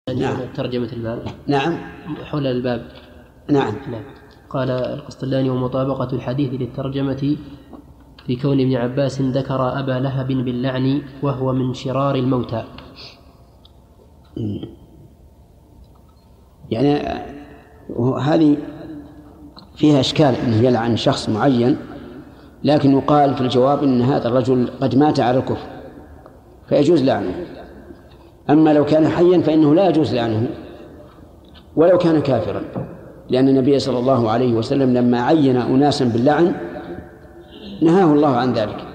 نعم. ترجمة الباب. نعم. حول الباب. نعم. قال القسطلاني: ومطابقة الحديث للترجمة في كون ابن عباس ذكر أبا لهب باللعن وهو من شرار الموتى. يعني هذه فيها إشكال أنه يلعن شخص معين، لكن يقال في الجواب أن هذا الرجل قد مات على الكفر فيجوز لعنه. أما لو كان حيا فإنه لا يجوز لعنه ولو كان كافرا، لأن النبي صلى الله عليه وسلم لما عين أناسا باللعن نهاه الله عن ذلك.